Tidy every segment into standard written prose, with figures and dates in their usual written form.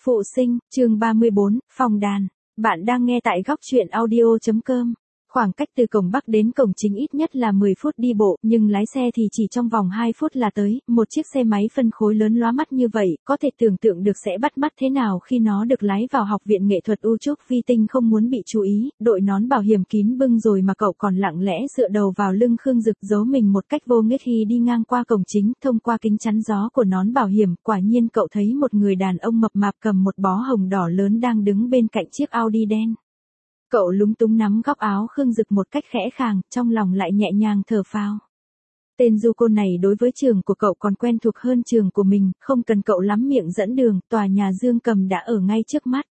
Phụ sinh, chương 34, phòng đàn. Bạn đang nghe tại góc truyện audio.com. Khoảng cách từ cổng Bắc đến cổng chính ít nhất là 10 phút đi bộ, nhưng lái xe thì chỉ trong vòng 2 phút là tới. Một chiếc xe máy phân khối lớn lóa mắt như vậy, có thể tưởng tượng được sẽ bắt mắt thế nào khi nó được lái vào học viện nghệ thuật U Trúc Vi Tinh không muốn bị chú ý, đội nón bảo hiểm kín bưng rồi mà cậu còn lặng lẽ dựa đầu vào lưng Khương Dực giấu mình một cách vô nghĩa khi đi ngang qua cổng chính, thông qua kính chắn gió của nón bảo hiểm, quả nhiên cậu thấy một người đàn ông mập mạp cầm một bó hồng đỏ lớn đang đứng bên cạnh chiếc Audi đen. Cậu lúng túng nắm góc áo Khương Dực một cách khẽ khàng, trong lòng lại nhẹ nhàng thở phào. Tên du côn này đối với trường của cậu còn quen thuộc hơn trường của mình, không cần cậu lắm miệng dẫn đường, tòa nhà Dương Cầm đã ở ngay trước mắt.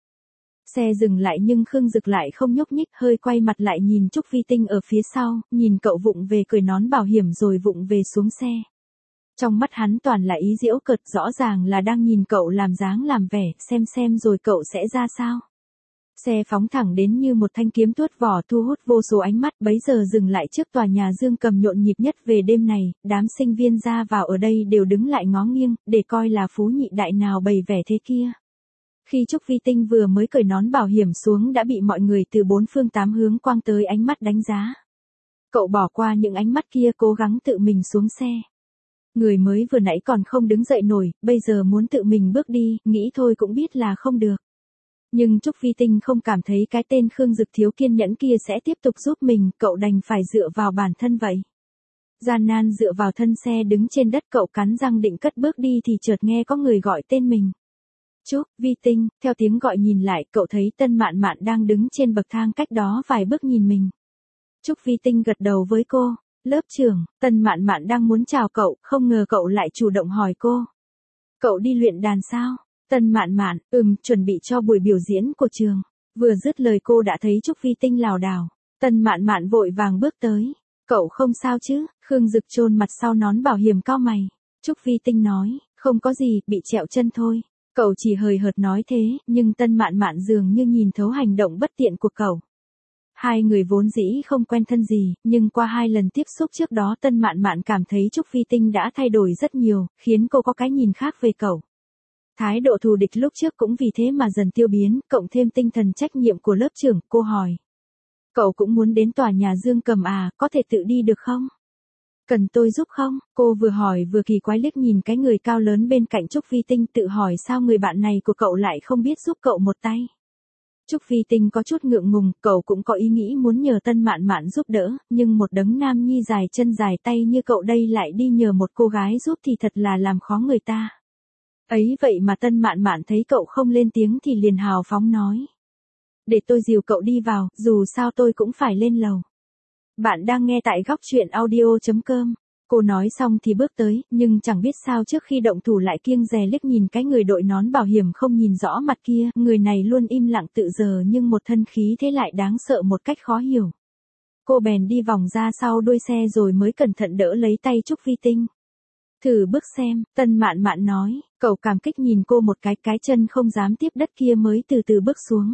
Xe dừng lại nhưng Khương Dực lại không nhúc nhích, hơi quay mặt lại nhìn Trúc Vi Tinh ở phía sau, nhìn cậu vụng về cởi nón bảo hiểm rồi vụng về xuống xe. Trong mắt hắn toàn là ý giễu cợt, rõ ràng là đang nhìn cậu làm dáng làm vẻ, xem rồi cậu sẽ ra sao. Xe phóng thẳng đến như một thanh kiếm tuốt vỏ thu hút vô số ánh mắt, bấy giờ dừng lại trước tòa nhà Dương Cầm nhộn nhịp nhất về đêm này, đám sinh viên ra vào ở đây đều đứng lại ngó nghiêng, để coi là phú nhị đại nào bày vẻ thế kia. Khi Trúc Vi Tinh vừa mới cởi nón bảo hiểm xuống đã bị mọi người từ bốn phương tám hướng quăng tới ánh mắt đánh giá. Cậu bỏ qua những ánh mắt kia cố gắng tự mình xuống xe. Người mới vừa nãy còn không đứng dậy nổi, bây giờ muốn tự mình bước đi, nghĩ thôi cũng biết là không được. Nhưng Trúc Vi Tinh không cảm thấy cái tên Khương Dực thiếu kiên nhẫn kia sẽ tiếp tục giúp mình, cậu đành phải dựa vào bản thân vậy. Gian nan dựa vào thân xe đứng trên đất, cậu cắn răng định cất bước đi thì chợt nghe có người gọi tên mình. Trúc Vi Tinh, theo tiếng gọi nhìn lại, cậu thấy Tân Mạn Mạn đang đứng trên bậc thang cách đó vài bước nhìn mình. Trúc Vi Tinh gật đầu với cô. Lớp trưởng, Tân Mạn Mạn đang muốn chào cậu, không ngờ cậu lại chủ động hỏi cô. Cậu đi luyện đàn sao? Tân Mạn Mạn, chuẩn bị cho buổi biểu diễn của trường. Vừa dứt lời cô đã thấy Trúc Vi Tinh lảo đảo. Tân Mạn Mạn vội vàng bước tới. Cậu không sao chứ? Khương Dực chôn mặt sau nón bảo hiểm cau mày. Trúc Vi Tinh nói, không có gì, bị trẹo chân thôi. Cậu chỉ hời hợt nói thế, nhưng Tân Mạn Mạn dường như nhìn thấu hành động bất tiện của cậu. Hai người vốn dĩ không quen thân gì, nhưng qua 2 lần tiếp xúc trước đó Tân Mạn Mạn cảm thấy Trúc Vi Tinh đã thay đổi rất nhiều, khiến cô có cái nhìn khác về cậu. Thái độ thù địch lúc trước cũng vì thế mà dần tiêu biến, cộng thêm tinh thần trách nhiệm của lớp trưởng, cô hỏi. Cậu cũng muốn đến tòa nhà Dương Cầm à, có thể tự đi được không? Cần tôi giúp không? Cô vừa hỏi vừa kỳ quái liếc nhìn cái người cao lớn bên cạnh Trúc Vi Tinh, tự hỏi sao người bạn này của cậu lại không biết giúp cậu một tay. Trúc Vi Tinh có chút ngượng ngùng, cậu cũng có ý nghĩ muốn nhờ Tân Mạn Mạn giúp đỡ, nhưng một đấng nam nhi dài chân dài tay như cậu đây lại đi nhờ một cô gái giúp thì thật là làm khó người ta. Ấy vậy mà Tân Mạn Mạn thấy cậu không lên tiếng thì liền hào phóng nói. Để tôi dìu cậu đi vào, dù sao tôi cũng phải lên lầu. Bạn đang nghe tại góc truyện audio.com. Cô nói xong thì bước tới, nhưng chẳng biết sao trước khi động thủ lại kiêng dè liếc nhìn cái người đội nón bảo hiểm không nhìn rõ mặt kia, người này luôn im lặng tự giờ nhưng một thân khí thế lại đáng sợ một cách khó hiểu. Cô bèn đi vòng ra sau đuôi xe rồi mới cẩn thận đỡ lấy tay Trúc Vi Tinh. Thử bước xem, Tân Mạn Mạn nói, cậu cảm kích nhìn cô một cái chân không dám tiếp đất kia mới từ từ bước xuống.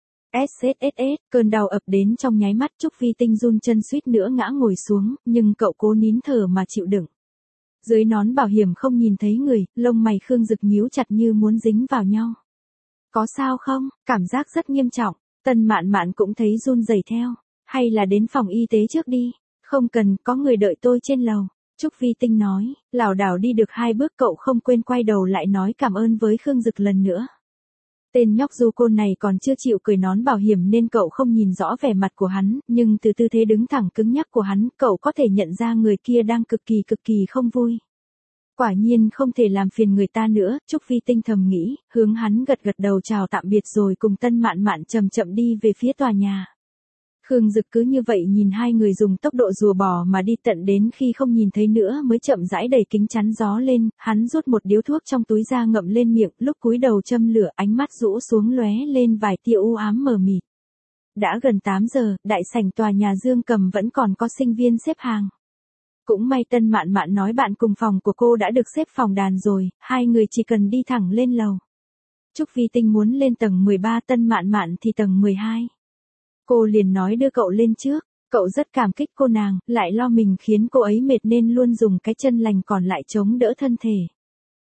SSSS, cơn đau ập đến trong nháy mắt, Trúc Vi Tinh run chân suýt nữa ngã ngồi xuống, nhưng cậu cố nín thở mà chịu đựng. Dưới nón bảo hiểm không nhìn thấy người, lông mày Khương Dực nhíu chặt như muốn dính vào nhau. Có sao không? Cảm giác rất nghiêm trọng. Tân Mạn Mạn cũng thấy run rẩy theo. Hay là đến phòng y tế trước đi? Không cần, có người đợi tôi trên lầu. Trúc Vi Tinh nói, lảo đảo đi được 2 bước cậu không quên quay đầu lại nói cảm ơn với Khương Dực lần nữa. Tên nhóc du côn này còn chưa chịu cởi nón bảo hiểm nên cậu không nhìn rõ vẻ mặt của hắn, nhưng từ tư thế đứng thẳng cứng nhắc của hắn, cậu có thể nhận ra người kia đang cực kỳ không vui. Quả nhiên không thể làm phiền người ta nữa, Trúc Vi Tinh thầm nghĩ, hướng hắn gật đầu chào tạm biệt rồi cùng Tân Mạn Mạn chậm chậm đi về phía tòa nhà. Khương Dực cứ như vậy nhìn hai người dùng tốc độ rùa bò mà đi tận đến khi không nhìn thấy nữa mới chậm rãi đẩy kính chắn gió lên, hắn rút một điếu thuốc trong túi ra ngậm lên miệng, lúc cúi đầu châm lửa ánh mắt rũ xuống lóe lên vài tia u ám mờ mịt. Đã gần 8 giờ, đại sảnh tòa nhà Dương Cầm vẫn còn có sinh viên xếp hàng. Cũng may Tân Mạn Mạn nói bạn cùng phòng của cô đã được xếp phòng đàn rồi, hai người chỉ cần đi thẳng lên lầu. Trúc Vi Tinh muốn lên tầng 13, Tân Mạn Mạn thì tầng 12. Cô liền nói đưa cậu lên trước, cậu rất cảm kích cô nàng, lại lo mình khiến cô ấy mệt nên luôn dùng cái chân lành còn lại chống đỡ thân thể.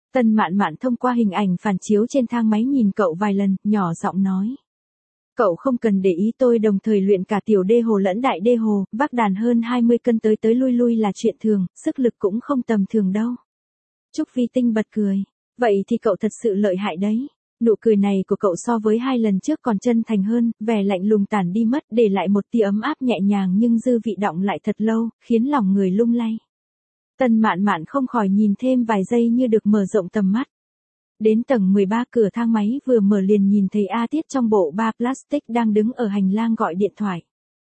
Tân Mạn Mạn thông qua hình ảnh phản chiếu trên thang máy nhìn cậu vài lần, nhỏ giọng nói. Cậu không cần để ý, tôi đồng thời luyện cả tiểu đê hồ lẫn đại đê hồ, vác đàn hơn 20 cân tới tới lui lui là chuyện thường, sức lực cũng không tầm thường đâu. Trúc Vi Tinh bật cười. Vậy thì cậu thật sự lợi hại đấy. Nụ cười này của cậu so với 2 lần trước còn chân thành hơn, vẻ lạnh lùng tản đi mất, để lại một tia ấm áp nhẹ nhàng nhưng dư vị đọng lại thật lâu, khiến lòng người lung lay. Tân Mạn Mạn không khỏi nhìn thêm vài giây như được mở rộng tầm mắt. Đến tầng 13, cửa thang máy vừa mở liền nhìn thấy A Tiết trong bộ ba plastic đang đứng ở hành lang gọi điện thoại.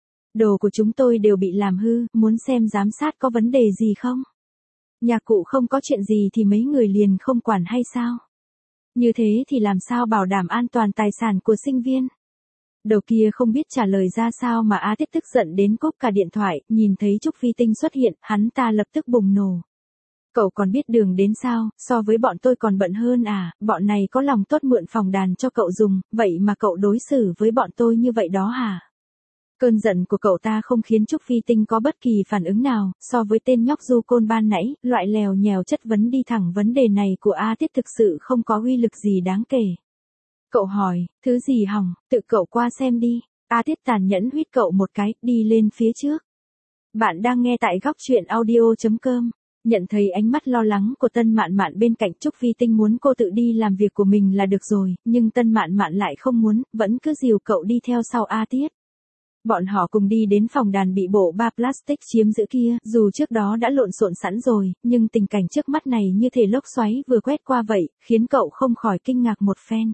Đồ của chúng tôi đều bị làm hư, muốn xem giám sát có vấn đề gì không? Nhà cụ không có chuyện gì thì mấy người liền không quản hay sao? Như thế thì làm sao bảo đảm an toàn tài sản của sinh viên? Đầu kia không biết trả lời ra sao mà A Tiết tức giận đến cúp cả điện thoại, nhìn thấy Trúc Vi Tinh xuất hiện, hắn ta lập tức bùng nổ. Cậu còn biết đường đến sao, so với bọn tôi còn bận hơn à, bọn này có lòng tốt mượn phòng đàn cho cậu dùng, vậy mà cậu đối xử với bọn tôi như vậy đó hả? Cơn giận của cậu ta không khiến Trúc Vi Tinh có bất kỳ phản ứng nào, so với tên nhóc du côn ban nãy, loại lèo nhèo chất vấn đi thẳng vấn đề này của A Tiết thực sự không có uy lực gì đáng kể. Cậu hỏi, thứ gì hỏng, tự cậu qua xem đi. A Tiết tàn nhẫn huýt cậu một cái, đi lên phía trước. Bạn đang nghe tại góc truyện audio.com. Nhận thấy ánh mắt lo lắng của Tân Mạn Mạn bên cạnh, Trúc Vi Tinh muốn cô tự đi làm việc của mình là được rồi, nhưng Tân Mạn Mạn lại không muốn, vẫn cứ dìu cậu đi theo sau A Tiết. Bọn họ cùng đi đến phòng đàn bị bộ ba plastic chiếm giữ kia, dù trước đó đã lộn xộn sẵn rồi, nhưng tình cảnh trước mắt này như thể lốc xoáy vừa quét qua vậy, khiến cậu không khỏi kinh ngạc một phen.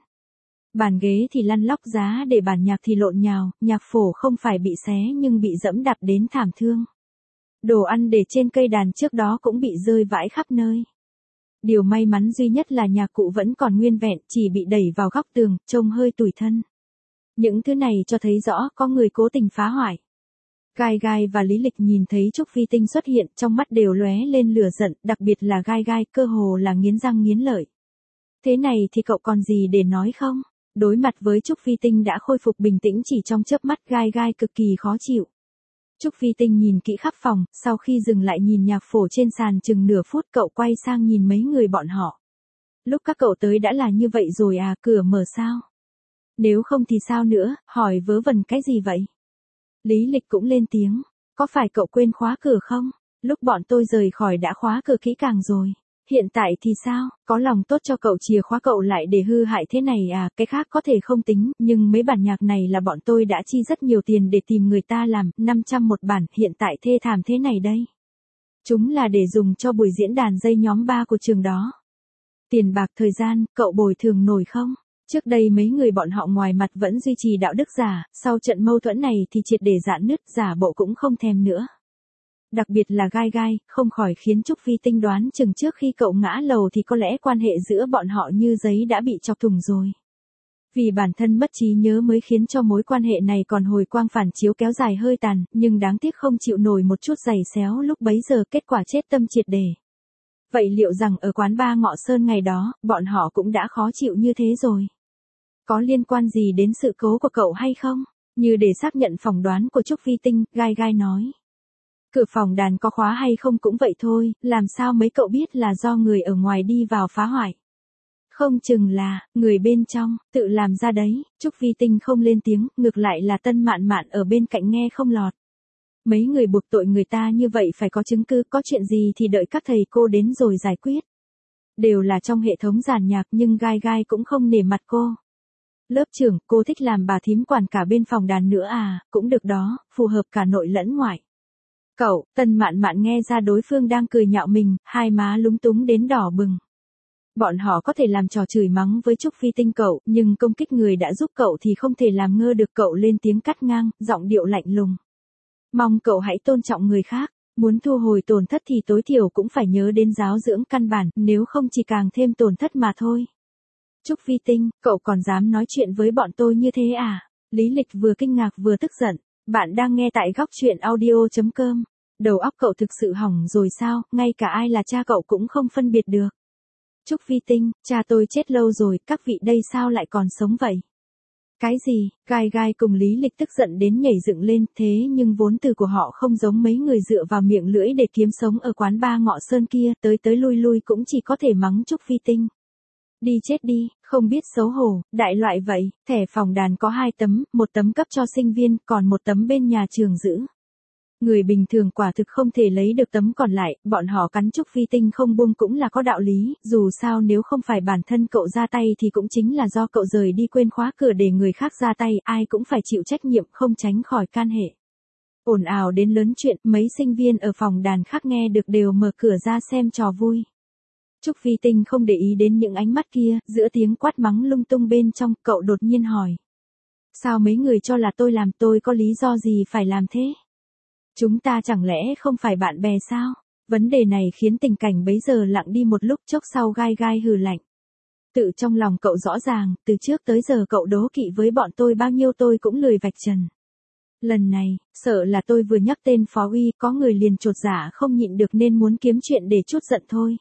Bàn ghế thì lăn lóc giá để bản nhạc thì lộn nhào, nhạc phổ không phải bị xé nhưng bị dẫm đạp đến thảm thương. Đồ ăn để trên cây đàn trước đó cũng bị rơi vãi khắp nơi. Điều may mắn duy nhất là nhạc cụ vẫn còn nguyên vẹn, chỉ bị đẩy vào góc tường, trông hơi tủi thân. Những thứ này cho thấy rõ có người cố tình phá hoại. Gai Gai và Lý Lịch nhìn thấy Trúc Vi Tinh xuất hiện, trong mắt đều lóe lên lửa giận, đặc biệt là Gai Gai, cơ hồ là nghiến răng nghiến lợi. Thế này thì cậu còn gì để nói không? Đối mặt với Trúc Vi Tinh đã khôi phục bình tĩnh chỉ trong chớp mắt, Gai Gai cực kỳ khó chịu. Trúc Vi Tinh nhìn kỹ khắp phòng, sau khi dừng lại nhìn nhạc phổ trên sàn chừng nửa phút, cậu quay sang nhìn mấy người bọn họ. Lúc các cậu tới đã là như vậy rồi à, cửa mở sao? Nếu không thì sao nữa, hỏi vớ vẩn cái gì vậy? Lý Lịch cũng lên tiếng, có phải cậu quên khóa cửa không? Lúc bọn tôi rời khỏi đã khóa cửa kỹ càng rồi. Hiện tại thì sao, có lòng tốt cho cậu chìa khóa cậu lại để hư hại thế này à, cái khác có thể không tính, nhưng mấy bản nhạc này là bọn tôi đã chi rất nhiều tiền để tìm người ta làm, 500 một bản, hiện tại thê thảm thế này đây. Chúng là để dùng cho buổi diễn đàn dây nhóm 3 của trường đó. Tiền bạc thời gian, cậu bồi thường nổi không? Trước đây mấy người bọn họ ngoài mặt vẫn duy trì đạo đức giả, sau trận mâu thuẫn này thì triệt để rạn nứt, giả bộ cũng không thèm nữa. Đặc biệt là Gai Gai, không khỏi khiến Trúc Vi Tinh đoán chừng trước khi cậu ngã lầu thì có lẽ quan hệ giữa bọn họ như giấy đã bị chọc thủng rồi. Vì bản thân mất trí nhớ mới khiến cho mối quan hệ này còn hồi quang phản chiếu kéo dài hơi tàn, nhưng đáng tiếc không chịu nổi một chút giày xéo lúc bấy giờ, kết quả chết tâm triệt để. Vậy liệu rằng ở quán bar Ngọ Sơn ngày đó, bọn họ cũng đã khó chịu như thế rồi? Có liên quan gì đến sự cố của cậu hay không? Như để xác nhận phỏng đoán của Trúc Vi Tinh, Gai Gai nói. Cửa phòng đàn có khóa hay không cũng vậy thôi, làm sao mấy cậu biết là do người ở ngoài đi vào phá hoại? Không chừng là, người bên trong, tự làm ra đấy. Trúc Vi Tinh không lên tiếng, ngược lại là Tân Mạn Mạn ở bên cạnh nghe không lọt. Mấy người buộc tội người ta như vậy phải có chứng cứ, có chuyện gì thì đợi các thầy cô đến rồi giải quyết. Đều là trong hệ thống giàn nhạc nhưng Gai Gai cũng không nể mặt cô. Lớp trưởng, cô thích làm bà thím quản cả bên phòng đàn nữa à, cũng được đó, phù hợp cả nội lẫn ngoại. Cậu, Tân Mạn Mạn nghe ra đối phương đang cười nhạo mình, hai má lúng túng đến đỏ bừng. Bọn họ có thể làm trò chửi mắng với Trúc Vi Tinh cậu, nhưng công kích người đã giúp cậu thì không thể làm ngơ được. Cậu lên tiếng cắt ngang, giọng điệu lạnh lùng. Mong cậu hãy tôn trọng người khác, muốn thu hồi tổn thất thì tối thiểu cũng phải nhớ đến giáo dưỡng căn bản, nếu không chỉ càng thêm tổn thất mà thôi. Trúc Vi Tinh, cậu còn dám nói chuyện với bọn tôi như thế à? Lý Lịch vừa kinh ngạc vừa tức giận. Bạn đang nghe tại góc truyện audio.com. Đầu óc cậu thực sự hỏng rồi sao, ngay cả ai là cha cậu cũng không phân biệt được. Trúc Vi Tinh, cha tôi chết lâu rồi, các vị đây sao lại còn sống vậy? Cái gì? Gai Gai cùng Lý Lịch tức giận đến nhảy dựng lên, thế nhưng vốn từ của họ không giống mấy người dựa vào miệng lưỡi để kiếm sống ở quán ba Ngọ Sơn kia, tới tới lui lui cũng chỉ có thể mắng Trúc Phi Tinh. Đi chết đi, không biết xấu hổ, đại loại vậy, thẻ phòng đàn có 2 tấm, một tấm cấp cho sinh viên, còn một tấm bên nhà trường giữ. Người bình thường quả thực không thể lấy được tấm còn lại, bọn họ cắn Trúc Phi Tinh không buông cũng là có đạo lý, dù sao nếu không phải bản thân cậu ra tay thì cũng chính là do cậu rời đi quên khóa cửa để người khác ra tay, ai cũng phải chịu trách nhiệm không tránh khỏi can hệ. Ồn ào đến lớn chuyện, mấy sinh viên ở phòng đàn khác nghe được đều mở cửa ra xem trò vui. Trúc Phi Tinh không để ý đến những ánh mắt kia, giữa tiếng quát mắng lung tung bên trong, cậu đột nhiên hỏi. Sao mấy người cho là tôi làm, tôi có lý do gì phải làm thế? Chúng ta chẳng lẽ không phải bạn bè sao? Vấn đề này khiến tình cảnh bấy giờ lặng đi một lúc, chốc sau Gai Gai hừ lạnh. Tự trong lòng cậu rõ ràng, từ trước tới giờ cậu đố kỵ với bọn tôi bao nhiêu tôi cũng lười vạch trần. Lần này, sợ là tôi vừa nhắc tên Phó Uy, có người liền chột dạ không nhịn được nên muốn kiếm chuyện để chút giận thôi.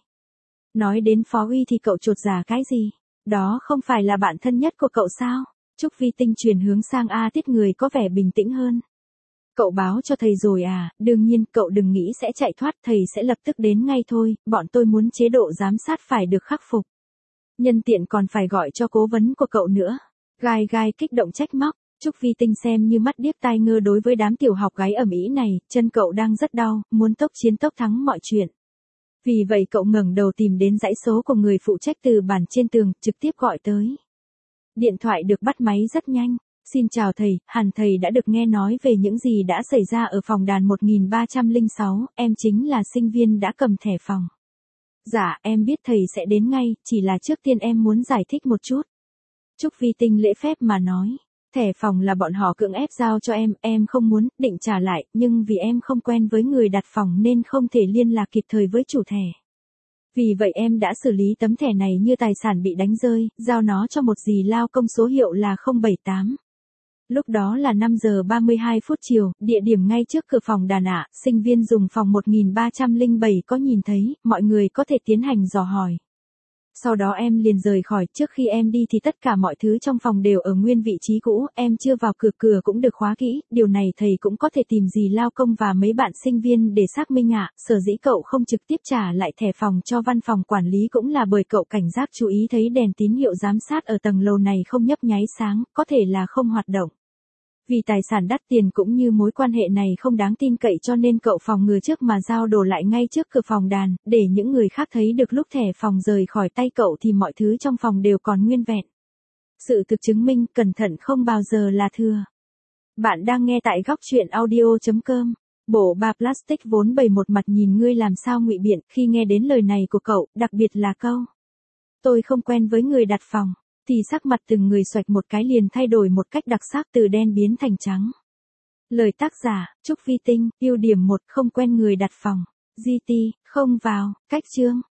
Nói đến Phó Uy thì cậu chột dạ cái gì? Đó không phải là bạn thân nhất của cậu sao? Trúc Phi Tinh chuyển hướng sang A Tiết, người có vẻ bình tĩnh hơn. Cậu báo cho thầy rồi à, đương nhiên cậu đừng nghĩ sẽ chạy thoát, thầy sẽ lập tức đến ngay thôi, bọn tôi muốn chế độ giám sát phải được khắc phục. Nhân tiện còn phải gọi cho cố vấn của cậu nữa. Gai Gai kích động trách móc, Trúc Phi Tinh xem như mắt điếc tai ngơ đối với đám tiểu học gái ầm ĩ này, chân cậu đang rất đau, muốn tốc chiến tốc thắng mọi chuyện. Vì vậy cậu ngẩng đầu tìm đến dãy số của người phụ trách từ bản trên tường, trực tiếp gọi tới. Điện thoại được bắt máy rất nhanh. Xin chào thầy, hẳn thầy đã được nghe nói về những gì đã xảy ra ở phòng đàn 1306, em chính là sinh viên đã cầm thẻ phòng. Dạ, em biết thầy sẽ đến ngay, chỉ là trước tiên em muốn giải thích một chút. Trúc Phi Tinh lễ phép mà nói, thẻ phòng là bọn họ cưỡng ép giao cho em không muốn, định trả lại, nhưng vì em không quen với người đặt phòng nên không thể liên lạc kịp thời với chủ thẻ. Vì vậy em đã xử lý tấm thẻ này như tài sản bị đánh rơi, giao nó cho một dì lao công số hiệu là 078. Lúc đó là 5 giờ 32 phút chiều, địa điểm ngay trước cửa phòng đàn ạ, sinh viên dùng phòng 1307 có nhìn thấy, mọi người có thể tiến hành dò hỏi. Sau đó em liền rời khỏi, trước khi em đi thì tất cả mọi thứ trong phòng đều ở nguyên vị trí cũ, em chưa vào cửa, cửa cũng được khóa kỹ, điều này thầy cũng có thể tìm dì lao công và mấy bạn sinh viên để xác minh ạ, sở dĩ cậu không trực tiếp trả lại thẻ phòng cho văn phòng quản lý cũng là bởi cậu cảnh giác chú ý thấy đèn tín hiệu giám sát ở tầng lầu này không nhấp nháy sáng, có thể là không hoạt động. Vì tài sản đắt tiền cũng như mối quan hệ này không đáng tin cậy cho nên cậu phòng ngừa trước mà giao đồ lại ngay trước cửa phòng đàn, để những người khác thấy được lúc thẻ phòng rời khỏi tay cậu thì mọi thứ trong phòng đều còn nguyên vẹn. Sự thực chứng minh cẩn thận không bao giờ là thừa. Bạn đang nghe tại góc truyện audio.com. Bộ ba plastic vốn bày một mặt nhìn ngươi làm sao ngụy biện, khi nghe đến lời này của cậu, đặc biệt là câu tôi không quen với người đặt phòng, thì sắc mặt từng người xoạch một cái liền thay đổi một cách đặc sắc từ đen biến thành trắng. Lời tác giả, Trúc Phi Tinh, ưu điểm 1 không quen người đặt phòng. GT, không vào, cách chương.